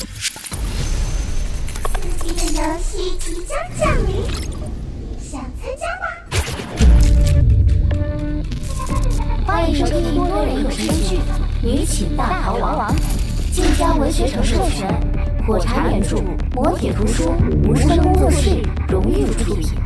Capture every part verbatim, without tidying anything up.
刺激的游戏即将降临，想参加吗？ 欢迎收听多人有声剧《女寝大逃亡》，晋江文学城授权，火柴原著，磨铁图书，无声工作室荣誉出品。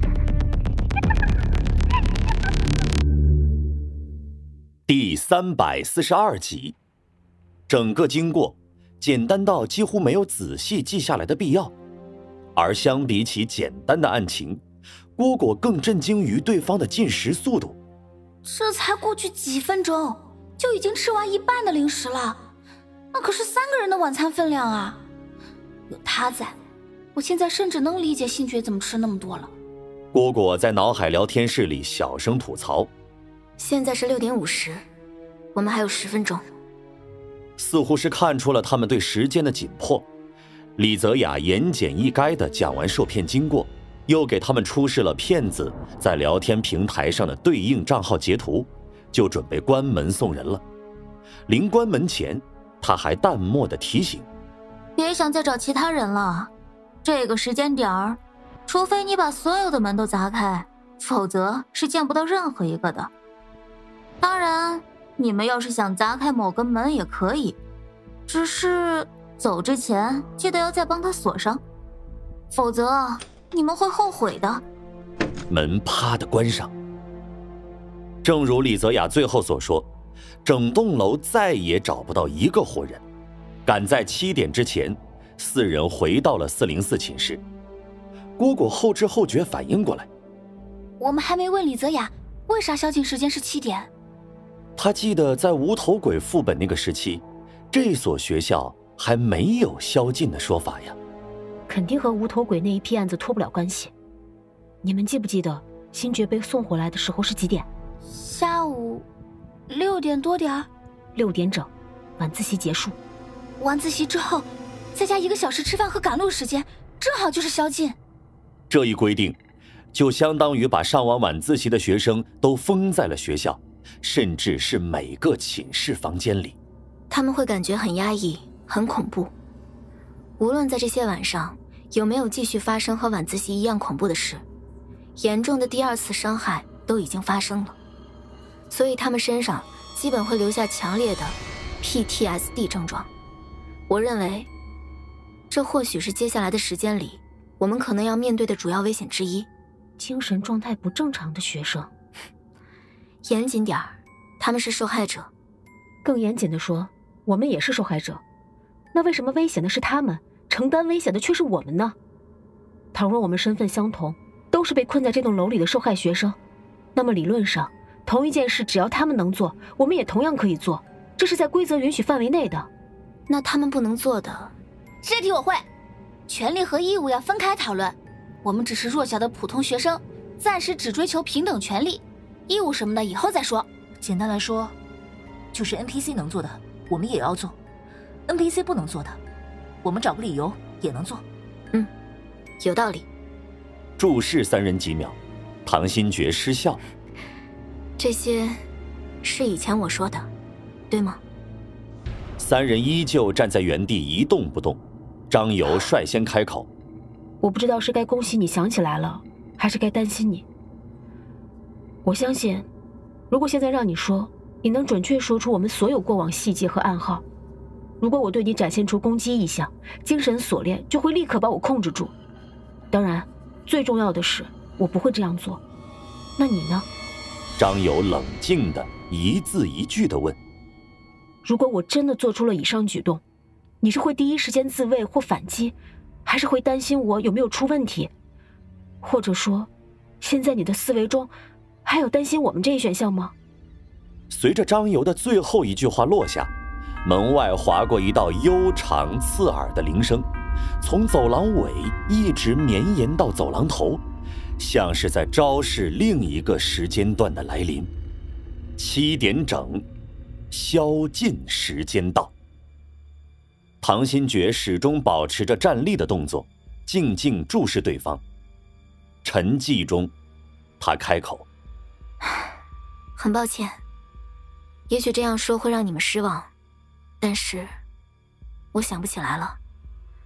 第三百四十二集，整个经过简单到几乎没有仔细记下来的必要，而相比起简单的案情，蝈蝈更震惊于对方的进食速度。 这才过去几分钟，就已经吃完一半的零食了，那可是三个人的晚餐分量啊！有他在，我现在甚至能理解星爵怎么吃那么多了。 蝈蝈在脑海聊天室里小声吐槽： 现在是六点五十，我们还有十分钟。 似乎是看出了他们对时间的紧迫，李泽雅言简意赅地讲完受骗经过，又给他们出示了骗子在聊天平台上的对应账号截图，就准备关门送人了。临关门前，他还淡漠地提醒： 别想再找其他人了，这个时间点儿，除非你把所有的门都砸开，否则是见不到任何一个的。当然，你们要是想砸开某个门也可以，只是走之前记得要再帮他锁上，否则你们会后悔的。 门啪地关上。正如李泽雅最后所说，整栋楼再也找不到一个活人。赶在七点之前，四人回到了四零四寝室。蝈蝈后知后觉反应过来， 我们还没问李泽雅为啥宵禁时间是七点。 他记得在无头鬼副本那个时期，这所学校还没有宵禁的说法呀。 肯定和无头鬼那一批案子脱不了关系。你们记不记得星爵被送回来的时候是几点？ 下午六点多点儿。 六点整，晚自习结束。 晚自习之后，再加一个小时吃饭和赶路时间，正好就是宵禁。 这一规定，就相当于把上完晚自习的学生都封在了学校，甚至是每个寝室房间里。 他们会感觉很压抑，很恐怖。无论在这些晚上有没有继续发生和晚自习一样恐怖的事，严重的第二次伤害都已经发生了，所以他们身上基本会留下强烈的 P T S D 症状。我认为，这或许是接下来的时间里我们可能要面对的主要危险之一。 精神状态不正常的学生， 严谨点儿，他们是受害者。 更严谨的说，我们也是受害者。那为什么危险的是他们，承担危险的却是我们呢？倘若我们身份相同，都是被困在这栋楼里的受害学生，那么理论上同一件事只要他们能做，我们也同样可以做，这是在规则允许范围内的。 那他们不能做的， 这题我会。权利和义务要分开讨论，我们只是弱小的普通学生，暂时只追求平等权利，义务什么的以后再说。 简单来说，就是 N P C 能做的我们也要做， N P C 不能做的我们找个理由也能做。 嗯，有道理。 注视三人几秒，唐新觉失笑。 这些是以前我说的，对吗？ 三人依旧站在原地一动不动。张游率先开口： 我不知道是该恭喜你想起来了，还是该担心你。我相信，如果现在让你说，你能准确说出我们所有过往细节和暗号。如果我对你展现出攻击意向，精神锁链就会立刻把我控制住。当然，最重要的是，我不会这样做。那你呢？ 张游冷静地一字一句地问： 如果我真的做出了以上举动，你是会第一时间自卫或反击，还是会担心我有没有出问题？或者说，现在你的思维中还有担心我们这一选项吗？ 随着张游的最后一句话落下，门外划过一道悠长刺耳的铃声，从走廊尾一直绵延到走廊头，像是在昭示另一个时间段的来临。七点整，宵禁时间到。唐新觉始终保持着站立的动作，静静注视对方。沉寂中，他开口： 很抱歉，也许这样说会让你们失望，但是我想不起来了。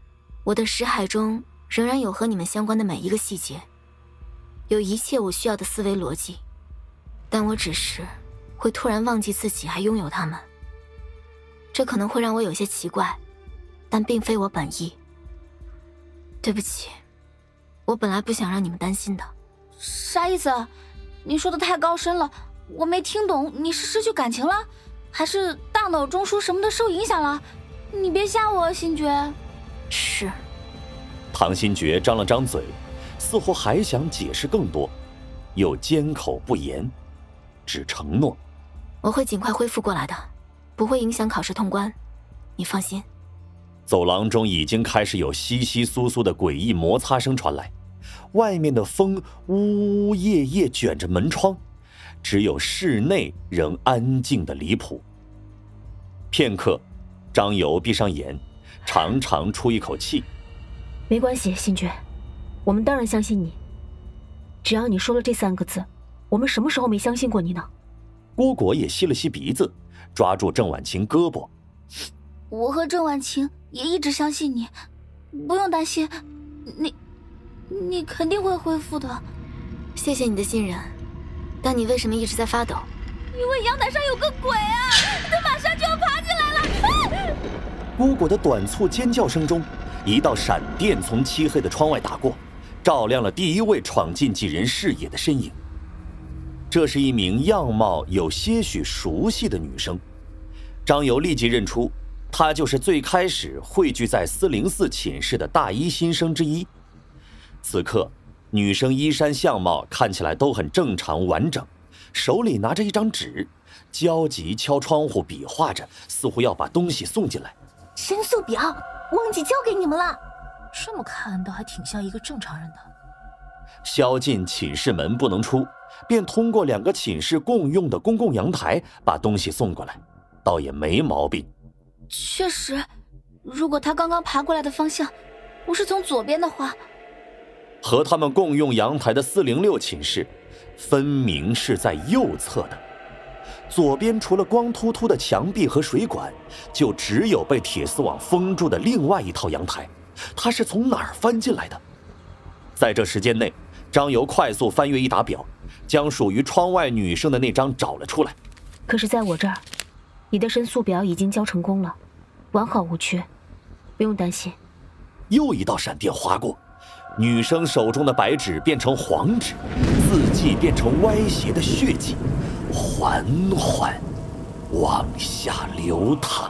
我的识海中仍然有和你们相关的每一个细节，有一切我需要的思维逻辑，但我只是会突然忘记自己还拥有它们。这可能会让我有些奇怪，但并非我本意。对不起，我本来不想让你们担心的。 啥意思？你说的太高深了，我没听懂。你是失去感情了，还是大脑中枢什么的受影响了？你别吓我，新觉。 是。 唐新觉张了张嘴，似乎还想解释更多，又缄口不言，只承诺我会尽快恢复过来的，不会影响考试通关，你放心。 走廊中已经开始有窸窸窣窣的诡异摩擦声传来，外面的风呜呜咽咽卷着门窗，只有室内仍安静的离谱。片刻，张游闭上眼，长长出一口气。 没关系，新觉，我们当然相信你。只要你说了这三个字，我们什么时候没相信过你呢？ 郭果也吸了吸鼻子，抓住郑婉晴胳膊。 我和郑婉晴也一直相信你，不用担心，你你肯定会恢复的。 谢谢你的信任，但你为什么一直在发抖？ 因为阳台上有个鬼啊，他马上就要爬进来了！啊、 郭果的短促尖叫声中，一道闪电从漆黑的窗外打过，照亮了第一位闯进几人视野的身影。这是一名样貌有些许熟悉的女生，张游立即认出，她就是最开始汇聚在四零四寝室的大一新生之一。此刻，女生衣衫相貌看起来都很正常完整，手里拿着一张纸，焦急敲窗户比划着，似乎要把东西送进来。 申诉表忘记交给你们了。 这么看倒还挺像一个正常人的。 宵禁寝室门不能出，便通过两个寝室共用的公共阳台把东西送过来，倒也没毛病。 确实，如果他刚刚爬过来的方向不是从左边的话， 和他们共用阳台的四零六寝室分明是在右侧的。左边除了光秃秃的墙壁和水管，就只有被铁丝网封住的另外一套阳台。他是从哪儿翻进来的？在这时间内，张游快速翻阅一沓表，将属于窗外女生的那张找了出来。 可是在我这儿，你的申诉表已经交成功了，完好无缺，不用担心。 又一道闪电划过，女生手中的白纸变成黄纸，字迹变成歪斜的血迹，缓缓往下流淌。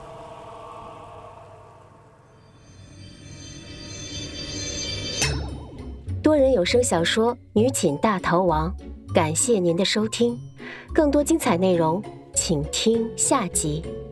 多人有声小说《女寝大逃亡》，感谢您的收听，更多精彩内容请听下集。